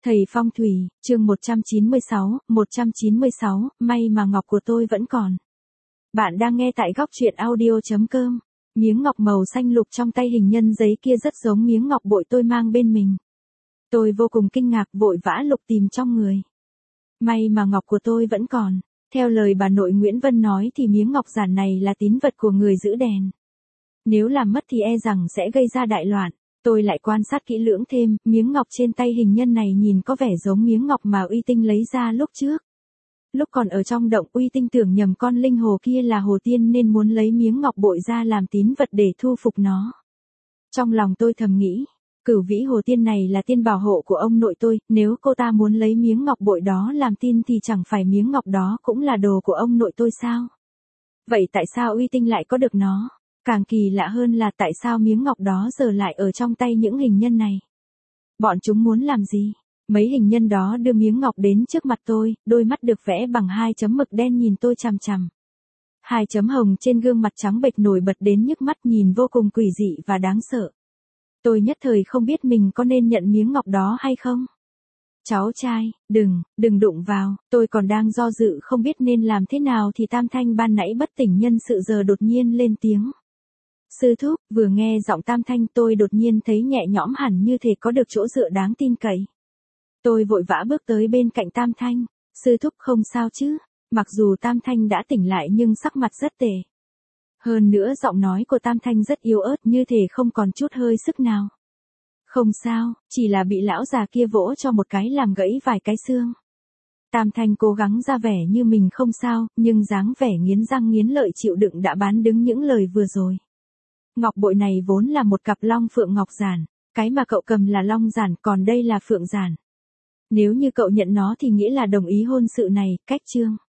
Thầy phong thủy, chương 196, may mà ngọc của tôi vẫn còn. Bạn đang nghe tại góc truyện audio.com. Miếng ngọc màu xanh lục trong tay hình nhân giấy kia rất giống miếng ngọc bội tôi mang bên mình. Tôi vô cùng kinh ngạc, vội vã lục tìm trong người. May mà ngọc của tôi vẫn còn. Theo lời bà nội Nguyễn Vân nói thì miếng ngọc giản này là tín vật của người giữ đèn. Nếu làm mất thì e rằng sẽ gây ra đại loạn. Tôi lại quan sát kỹ lưỡng thêm, miếng ngọc trên tay hình nhân này nhìn có vẻ giống miếng ngọc mà Uy Tinh lấy ra lúc trước. Lúc còn ở trong động, Uy Tinh tưởng nhầm con linh hồ kia là hồ tiên nên muốn lấy miếng ngọc bội ra làm tín vật để thu phục nó. Trong lòng tôi thầm nghĩ, Cửu Vĩ hồ tiên này là tiên bảo hộ của ông nội tôi, nếu cô ta muốn lấy miếng ngọc bội đó làm tin thì chẳng phải miếng ngọc đó cũng là đồ của ông nội tôi sao? Vậy tại sao Uy Tinh lại có được nó? Càng kỳ lạ hơn là tại sao miếng ngọc đó giờ lại ở trong tay những hình nhân này. Bọn chúng muốn làm gì? Mấy hình nhân đó đưa miếng ngọc đến trước mặt tôi, đôi mắt được vẽ bằng 2 chấm mực đen nhìn tôi chằm chằm. 2 chấm hồng trên gương mặt trắng bệch nổi bật đến nhức mắt, nhìn vô cùng quỷ dị và đáng sợ. Tôi nhất thời không biết mình có nên nhận miếng ngọc đó hay không. Cháu trai, đừng đụng vào, tôi còn đang do dự không biết nên làm thế nào thì Tam Thanh ban nãy bất tỉnh nhân sự giờ đột nhiên lên tiếng. Sư thúc, vừa nghe giọng Tam Thanh tôi đột nhiên thấy nhẹ nhõm hẳn, như thể có được chỗ dựa đáng tin cậy. Tôi vội vã bước tới bên cạnh Tam Thanh. Sư thúc không sao chứ? Mặc dù Tam Thanh đã tỉnh lại nhưng sắc mặt rất tệ. Hơn nữa giọng nói của Tam Thanh rất yếu ớt, như thể không còn chút hơi sức nào. Không sao, chỉ là bị lão già kia vỗ cho một cái làm gãy vài cái xương. Tam Thanh cố gắng ra vẻ như mình không sao, nhưng dáng vẻ nghiến răng nghiến lợi chịu đựng đã bán đứng những lời vừa rồi. Ngọc bội này vốn là một cặp long phượng ngọc giản, cái mà cậu cầm là long giản, còn đây là phượng giản. Nếu như cậu nhận nó thì nghĩa là đồng ý hôn sự này, cách chương.